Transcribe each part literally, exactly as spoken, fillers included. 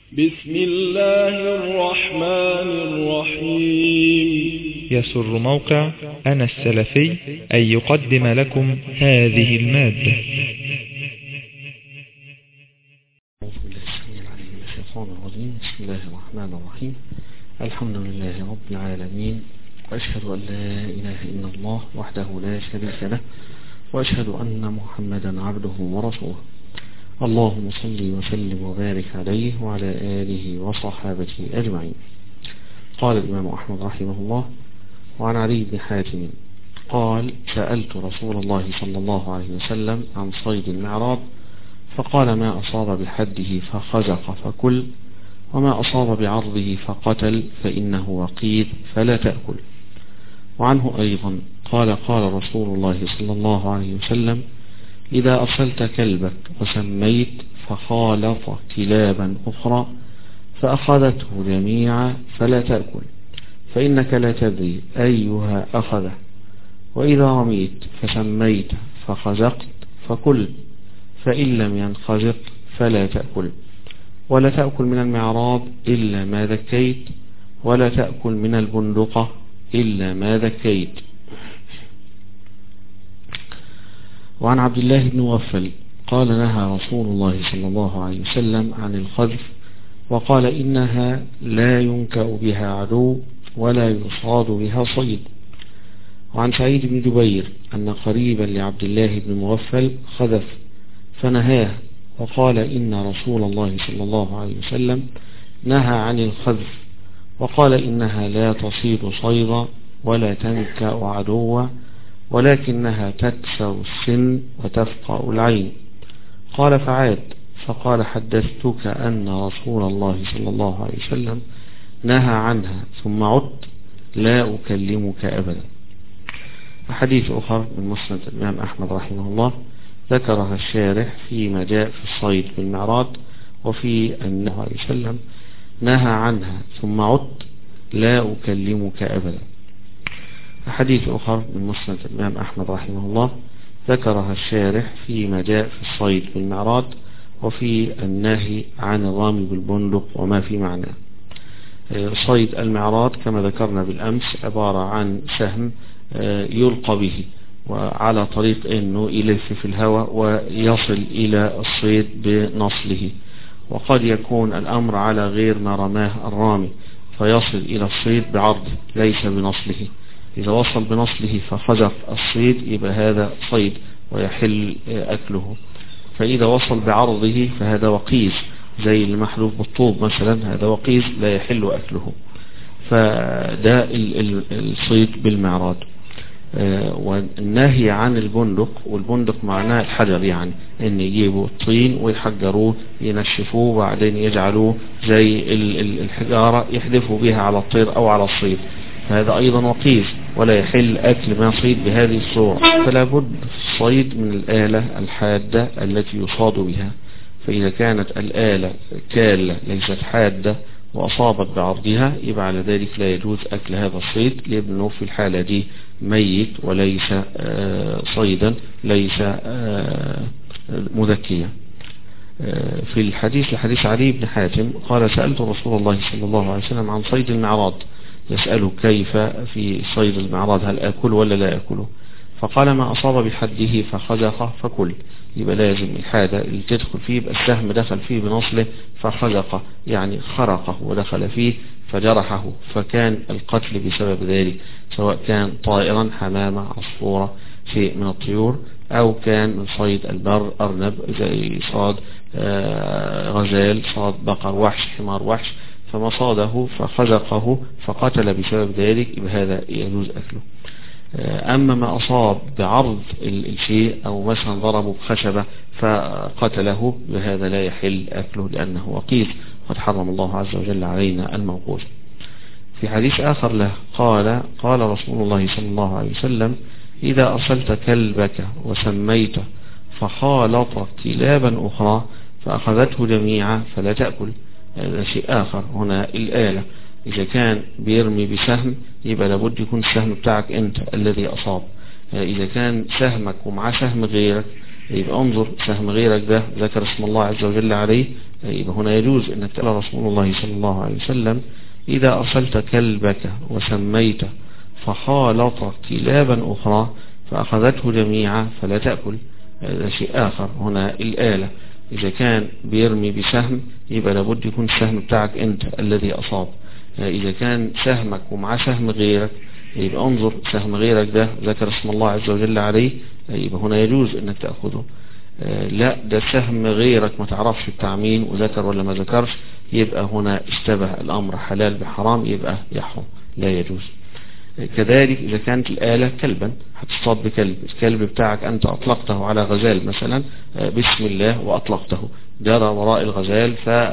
بسم الله الرحمن الرحيم. يسر موقع أنا السلفي أن يقدم لكم هذه المادة. بسم الله الرحمن الرحيم. الحمد لله رب العالمين، وأشهد أن لا إله إلا الله وحده لا شريك له، وأشهد أن محمدا عبده ورسوله. اللهم صل وسلم وبارك عليه وعلى آله وصحابته أجمعين. قال الإمام أحمد رحمه الله: وعن علي بن حاتم قال: سألت رسول الله صلى الله عليه وسلم عن صيد المعراض، فقال: ما أصاب بحده فخزق فكل، وما أصاب بعرضه فقتل، فإنه وقيد فلا تأكل. وعنه أيضا قال: قال رسول الله صلى الله عليه وسلم: إذا أرسلت كلبك وسميت فخالط كلابا أخرى فأخذته جميعا فلا تأكل، فإنك لا تدري أيها أخذه. وإذا رميت فسميت فخزقت فكل، فإن لم ينخزق فلا تأكل. ولا تأكل من المعراض إلا ما ذكيت، ولا تأكل من البندقة إلا ما ذكيت. وعن عبد الله بن مغفل قال: نهى رسول الله صلى الله عليه وسلم عن الخذف، وقال: إنها لا ينكأ بها عدو ولا يصاد بها صيد. وعن سعيد بن جبير أن قريبا لعبد الله بن مغفل خذف فنهاه، وقال: إن رسول الله صلى الله عليه وسلم نهى عن الخذف، وقال: إنها لا تصيد صيدا ولا تنكأ عدوا، ولكنها تكسر السن وتفقأ العين. قال: فعاد فقال: حدثتك أن رسول الله صلى الله عليه وسلم نهى عنها، ثم عدت لا أكلمك أبدا. حديث أخر من مسند الإمام أحمد رحمه الله ذكرها الشارح فيما جاء في الصيد بالمعراض، وفي أنه عليه وسلم نهى عنها، ثم عدت لا أكلمك أبدا. حديث أخر من مسند الإمام أحمد رحمه الله ذكرها الشارح فيما جاء في الصيد بالمعراض، وفي النهي عن الرمي بالبندق وما في معناه. صيد المعراض كما ذكرنا بالأمس عبارة عن سهم يلقى به وعلى طريق أنه يلف في الهواء ويصل إلى الصيد بنصله، وقد يكون الأمر على غير ما رماه الرامي فيصل إلى الصيد بعرضه ليس بنصله. إذا وصل بنصله فخزق الصيد يبقى هذا صيد ويحل أكله، فإذا وصل بعرضه فهذا وقيز زي المحلوف بالطوب مثلا، هذا وقيز لا يحل أكله. فده الصيد بالمعراض. والنهي عن البندق، والبندق معناه الحجر، يعني ان يجيبوا الطين ويحجروه ينشفوه وبعدين يجعلوه زي الحجارة يحدفوا بها على الطير او على الصيد، هذا ايضا وقيز ولا يحل اكل ما صيد بهذه الصورة. فلا بد في الصيد من الآلة الحادة التي يصاد بها، فإذا كانت الآلة كالة ليست حادة وأصابت بعرضها يبقى على ذلك لا يجوز أكل هذا الصيد، لأنه في الحالة دي ميت وليس صيدا، ليس مذكيا. في الحديث لحديث علي بن حاتم قال: سألت رسول الله صلى الله عليه وسلم عن صيد المعراض، يسأله كيف في صيد المعراض، هل أكل ولا لا أكله؟ فقال: ما أصاب بحده فخزق فكل. يبقى لازم الحادة اللي تدخل فيه يبقى السهم دخل فيه بنصله فخزق، يعني خرقه ودخل فيه فجرحه، فكان القتل بسبب ذلك، سواء كان طائرا حمامة عصفورة شيء من الطيور، أو كان من صيد البر أرنب زي صاد غزال، صاد بقر وحش، حمار وحش، فما صاده فخزقه فقتل بسبب ذلك يبقى هذا يجوز أكله. أما ما أصاب بعرض الشيء أو مثلا ضربه بخشبة فقتله بهذا لا يحل أكله لأنه وقيز، قد حرم الله عز وجل علينا الموقوذ. في حديث آخر له قال: قال رسول الله صلى الله عليه وسلم: إذا أرسلت كلبك وسميته فخالط كلابا أخرى فأخذته جميعا فلا تأكل. هذا شيء آخر. هنا الآلة إذا كان بيرمي بسهم يبقى لابد يكون السهم بتاعك أنت الذي أصاب. إذا كان سهمك ومعاه سهم غيرك يبقى انظر سهم غيرك ده ذكر اسم الله عز وجل عليه يبقى هنا يجوز أن قال رسول الله صلى الله عليه وسلم إذا أرسلت كلبك وسميت فخالط كلابا أخرى فأخذته جميعا فلا تأكل. هذا شيء آخر. هنا الآلة إذا كان بيرمي بسهم يبقى لابد يكون السهم بتاعك أنت الذي أصاب. إذا كان سهمك ومع سهم غيرك يبقى انظر سهم غيرك ده ذكر اسم الله عز وجل عليه، يبقى هنا يجوز أنك تأخذه. لا ده سهم غيرك ما تعرفش بتاع مين وذكر ولا ما ذكرش، يبقى هنا اشتبه الأمر حلال بحرام، يبقى يحرم لا يجوز. كذلك إذا كانت الآلة كلبا هتصطاد بكلب، الكلب بتاعك أنت أطلقته على غزال مثلا بسم الله وأطلقته، جرى وراء الغزال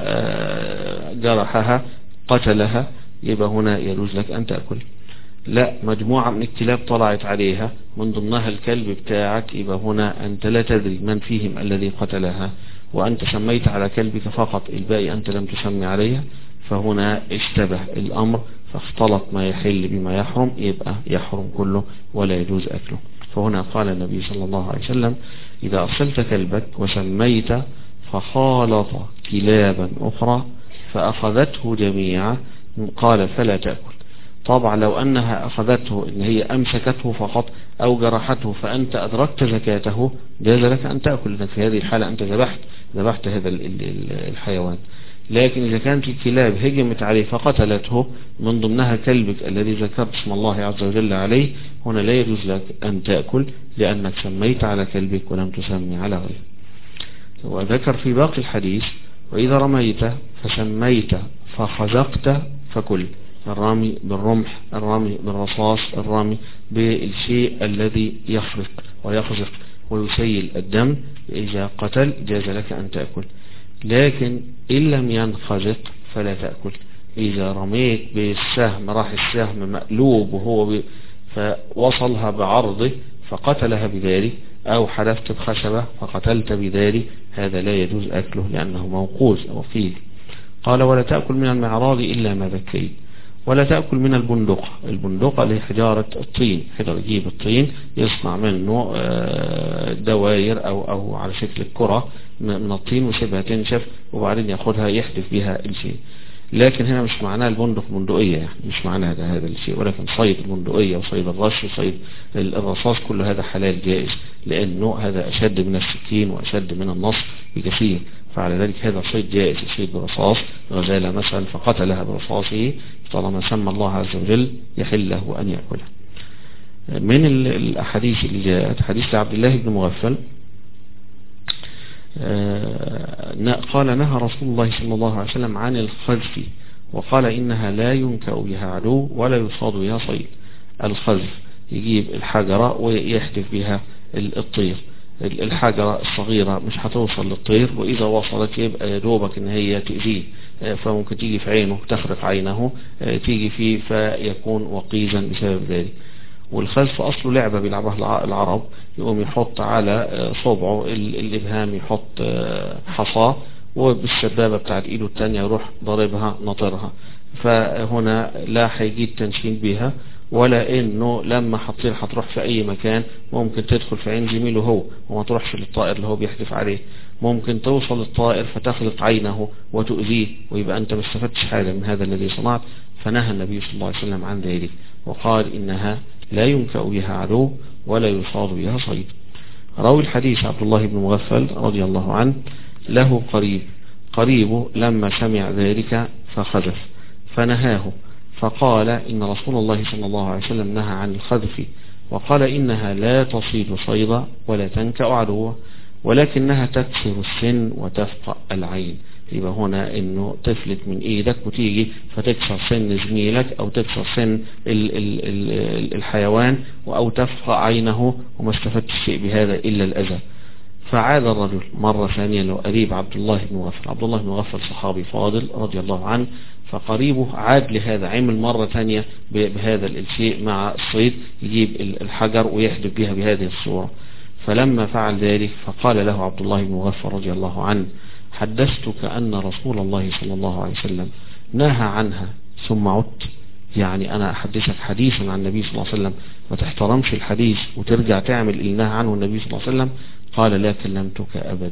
فجرحها قتلها، يبقى هنا يجوز لك أن تأكل. لا مجموعة من الكلاب طلعت عليها من ضمنها الكلب بتاعك، يبقى هنا أنت لا تدري من فيهم الذي قتلها وأنت سميت على كلبك فقط، الباقي أنت لم تسمي عليها، فهنا اشتبه الأمر فاختلط ما يحل بما يحرم، يبقى يحرم كله ولا يجوز أكله. فهنا قال النبي صلى الله عليه وسلم إذا أرسلت كلبك وسميت فخالط كلابا أخرى فأخذته جميعا قال فلا تأكل. طبعا لو أنها أخذته إن هي أمسكته فقط أو جرحته فأنت أدركت زكاته جاز لك أن تأكل، لأنك في هذه الحالة أنت ذبحت ذبحت هذا الحيوان. لكن إذا كانت الكلاب هجمت عليه فقتلته من ضمنها كلبك الذي ذكرت اسم الله عز وجل عليه، هنا لا يجوز لك أن تأكل لأنك سميت على كلبك ولم تسمي على غيره. وذكر في باقي الحديث وإذا رميت فسميت فخزقت فكل، الرامي بالرمح، الرامي بالرصاص، الرامي بالشيء الذي يخرق ويخزق ويسيل الدم، إذا قتل جاز لك أن تأكل. لكن إن لم ينخزق فلا تأكل. إذا رميت بالسهم راح السهم مقلوب وهو ب... فوصلها بعرضه فقتلها بذلك، أو حدفت بخشبة فقتلت بذلك، هذا لا يجوز أكله لأنه موقوز أو فيل. قال ولا تأكل من المعراض إلا ما ذكيت، ولا تأكل من البندقة. البندقة اللي حجارة الطين، حجر يجيب الطين يصنع منه دوائر أو أو على شكل الكرة من الطين ويسيبها تنشف وبعدين ياخدها يحدث بها الشيء. لكن هنا مش معناه البندق بندقية، يعني مش معناه هذا هذا الشيء، ولكن صيد البندقية وصيد الرش وصيد الرصاص كل هذا حلال جائز، لأنه هذا أشد من السكين وأشد من النص بكثير، فعلى ذلك هذا صيد جائز، يصيد برصاص غزالة مثلا فقتلها برصاصه طالما سمى الله عز وجل يحل له أن يأكلها. من الأحاديث اللي جاءت حديث عبد الله بن مغفل قال نهى رسول الله صلى الله عليه وسلم عن الخذف وقال إنها لا ينكأ بها عدو ولا يصاد بها صيد. الخذف يجيب الحجرة ويحدف بها الطير، الحجرة الصغيرة مش هتوصل للطير، وإذا وصلت يبقى يدوبك إن هي تأذيه، فممكن تيجي في عينه تخرق عينه، تيجي فيه فيكون وقيزا بسبب ذلك. والخذف أصله لعبة بيلعبها العرب، يقوم يحط على صبعه الإبهام يحط حصى وبالسبابة بتاعت إيده التانية يروح ضربها نطرها، فهنا لا هيجيد تنشين بها ولا إنه لما هتطير هتروح في أي مكان، ممكن تدخل في عين زميله هو وما تروحش للطائر اللي هو بيحدف عليه، ممكن توصل للطائر فتخلق عينه وتؤذيه ويبقى أنت ما استفدتش حاجة من هذا الذي صنعت. فنهى النبي صلى الله عليه وسلم عن ذلك وقال إنها لا ينكأ بها عدو ولا يصاد بها صيد. راوي الحديث عبد الله بن مغفل رضي الله عنه له قريب، قريبه لما سمع ذلك فخذف فنهاه، فقال إن رسول الله صلى الله عليه وسلم نهى عن الخذف وقال إنها لا تصيد صيدا ولا تنكأ عدوا ولكنها تكسر السن وتفقأ العين. يبقى هنا انه تفلت من ايدك وتيجي فتكسر سن زميلك او تكسر سن ال ال ال الحيوان او تفقأ عينه وما استفدت شيء بهذا الا الاذى. فعاد الرجل مرة ثانية له قريب عبد الله بن مغفل، عبد الله بن مغفل صحابي فاضل رضي الله عنه، فقريبه عاد لهذا عمل مرة ثانية بهذا الشيء مع الصيد، يجيب الحجر ويحدف بها بهذه الصورة. فلما فعل ذلك فقال له عبد الله بن مغفل رضي الله عنه حدثتك أن رسول الله صلى الله عليه وسلم نهى عنها ثم عدت، يعني أنا أحدثك حديثا عن النبي صلى الله عليه وسلم ما تحترمش الحديث وترجع تعمل اللي نهى عنه النبي صلى الله عليه وسلم؟ قال لا كلمتك أبدا،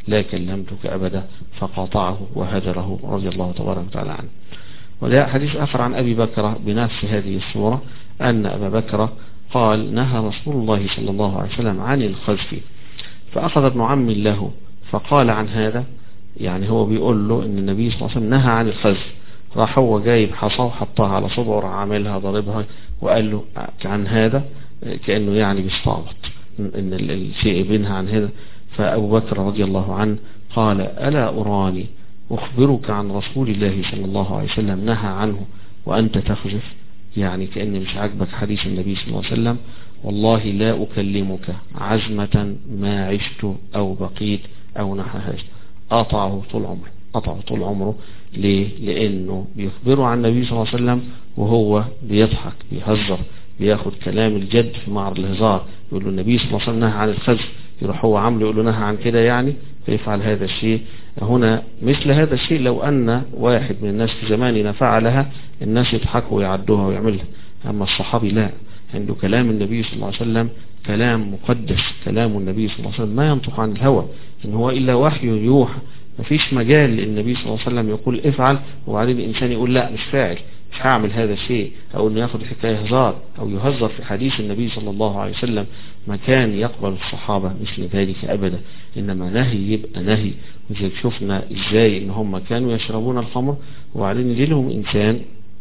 لا كلمتك أبدا، فقاطعه وهجره رضي الله تبارك وتعالى عنه. وجاء حديث آخر عن أبي بكر بنفس هذه الصورة أن أبا بكر قال نهى رسول الله صلى الله عليه وسلم عن الخزف، فأخذ ابن عم له فقال عن هذا، يعني هو بيقول له ان النبي صلى الله عليه وسلم نهى عن الخزف، راح هو جايب حصى وحطها على صبعه وراح عاملها ضاربها وقال له عن هذا، كأنه يعني بيستعبط ان الشيء بينها عن هذا. فأبو بكر رضي الله عنه قال ألا أراني أخبرك عن رسول الله صلى الله عليه وسلم نهى عنه وأنت تخزف، يعني كأن مش عاجبك حديث النبي صلى الله عليه وسلم، والله لا أكلمك عزمة ما عشت أو بقيت أو نحو هذا. قطعه طول عمره، قطعه طول عمره. ليه؟ لأنه بيخبره عن النبي صلى الله عليه وسلم وهو بيضحك بيهزر، بياخد كلام الجد في معرض الهزار، يقول له النبي صلى الله عليه وسلم نهى عن الخزف، يروح هو عامله يقول له نهى عن كده، يعني فيفعل هذا الشيء. هنا مثل هذا الشيء لو أن واحد من الناس في زماننا فعلها الناس يضحكوا ويعدوها ويعملها، أما الصحابي لا، عنده كلام النبي صلى الله عليه وسلم كلام مقدس، كلام النبي صلى الله عليه وسلم ما ينطق عن الهوى، إن هو إلا وحي يوحى، ما فيش مجال للنبي صلى الله عليه وسلم يقول افعل وبعدين الإنسان يقول لا مش فاعل مش هعمل هذا الشيء، أو إنه ياخد الحكاية هزار أو يهزر في حديث النبي صلى الله عليه وسلم. ما كان يقبل الصحابة مثل ذلك أبدا، إنما نهي يبقى نهي. وإذا شفنا إزاي إن هم كانوا يشربون الخمر وبعدين يجي لهم إنسان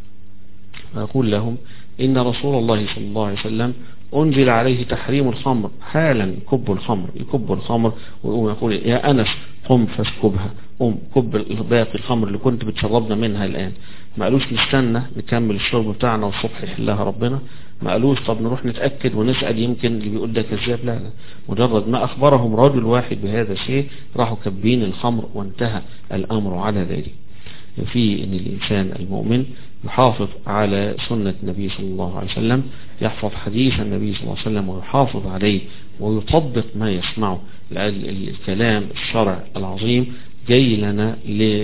ويقول لهم إن رسول الله صلى الله عليه وسلم أنزل عليه تحريم الخمر، حالا يكب الخمر يكب الخمر ويقوم يقول يا أنس قم فاسكبها، قم كب باقي الخمر اللي كنت بتشربنا منها الآن. ما قالوش نستنى نكمل الشرب بتاعنا والصبح يحلها ربنا، ما قالوش طب نروح نتأكد ونسأل يمكن اللي بيقول ده كذاب، لا لا، مجرد ما أخبرهم رجل واحد بهذا الشيء راحوا كبين الخمر وانتهى الأمر على ذلك. في ان الانسان المؤمن يحافظ على سنة النبي صلى الله عليه وسلم، يحفظ حديث النبي صلى الله عليه وسلم ويحافظ عليه ويطبق ما يسمعه. الكلام الشرع العظيم جاي لنا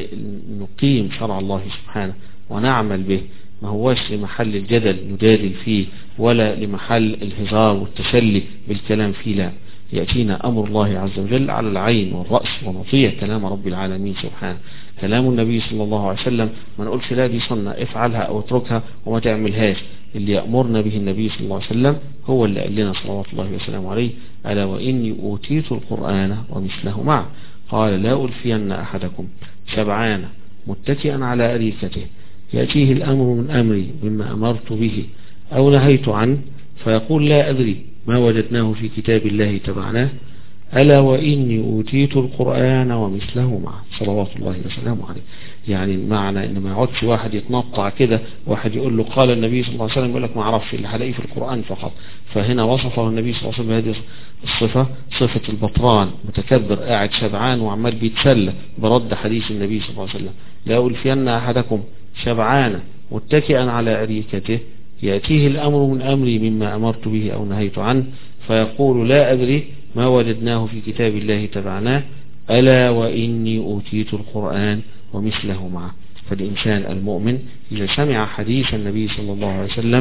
لنقيم شرع الله سبحانه ونعمل به، ما هوش لمحل الجدل ندادل فيه ولا لمحل الهزار والتسلي بالكلام فيه، لا، يأتينا أمر الله عز وجل على العين والرأس ونطيع كلام رب العالمين سبحانه. كلام النبي صلى الله عليه وسلم ما نقولش لا دي سنة افعلها أو اتركها وما تعملهاش، اللي يأمرنا به النبي صلى الله عليه وسلم هو اللي قال لنا صلوات الله وسلامه عليه ألا وإني أوتيت القرآن ومثله معه، قال لا ألفين أحدكم شبعان متكئا على أريكته يأتيه الأمر من أمري مما أمرت به أو نهيت عنه فيقول لا أدري ما وجدناه في كتاب الله تبعناه، ألا وإني أوتيت القرآن ومثله معه صلوات الله وسلامه عليه. يعني معنى إن ما يقعدش واحد يتنطع كده، واحد يقول له قال النبي صلى الله عليه وسلم يقول لك ما أعرفش اللي هلاقيه في القرآن فقط. فهنا وصفه النبي صلى الله عليه وسلم بهذه الصفة، صفة البطران متكبر قاعد شبعان وعمال بيتسلى برد حديث النبي صلى الله عليه وسلم. لا ألفين أحدكم شبعان متكئا على أريكته يأتيه الأمر من أمري مما أمرت به أو نهيت عنه فيقول لا أدري ما وجدناه في كتاب الله تبعناه، ألا وإني أوتيت القرآن ومثله معه. فالإنسان المؤمن إذا سمع حديث النبي صلى الله عليه وسلم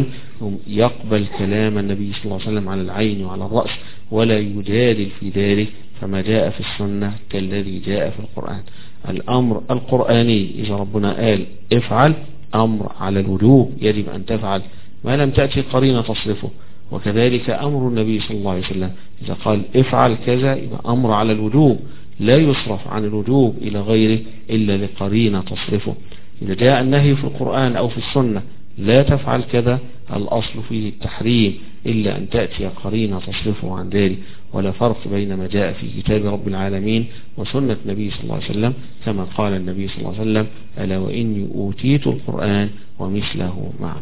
يقبل كلام النبي صلى الله عليه وسلم على العين وعلى الرأس ولا يجادل في ذلك، فما جاء في السنة كالذي جاء في القرآن. الأمر القرآني إذا ربنا قال افعل أمر على الوجوب، يجب أن تفعل ما لم تأتي قرينة تصرفه. وكذلك أمر النبي صلى الله عليه وسلم إذا قال افعل كذا يبقى أمر على الوجوب، لا يصرف عن الوجوب إلى غيره إلا لقرينة تصرفه. إذا جاء النهي في القرآن أو في السنة لا تفعل كذا الأصل فيه التحريم إلا أن تأتي قرينة تصرفه عن ذلك. ولا فرق بين ما جاء في كتاب رب العالمين وسنة النبي صلى الله عليه وسلم، كما قال النبي صلى الله عليه وسلم ألا وإني أوتيت القرآن ومثله معه.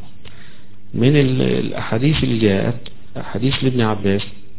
من الأحاديث اللي جاءت حديث لابن عباس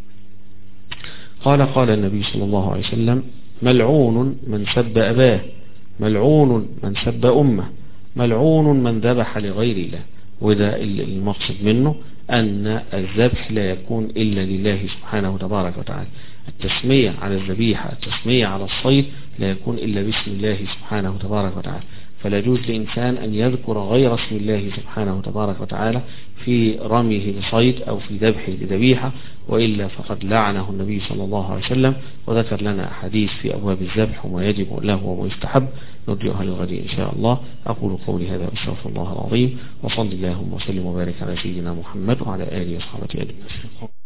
قال قال النبي صلى الله عليه وسلم ملعون من سب أباه، ملعون من سب أمه، ملعون من ذبح لغير الله. وده المقصد منه أن الذبح لا يكون إلا لله سبحانه تبارك وتعالى، التسمية على الذبيحة التسمية على الصيد لا يكون إلا باسم الله سبحانه تبارك وتعالى. فلا يجوز لإنسان أن يذكر غير اسم الله سبحانه تبارك وتعالى في رميه لصيد أو في ذبحه لذبيحة، وإلا فقد لعنه النبي صلى الله عليه وسلم وذكر لنا أحاديث في أبواب الذبح وما يجب له وما يستحب، نرجئها للغد إن شاء الله. أقول قولي هذا وأستغفر الله العظيم، وصلى اللهم وسلم وبارك على سيدنا محمد وعلى آله وصحبه أجمعين.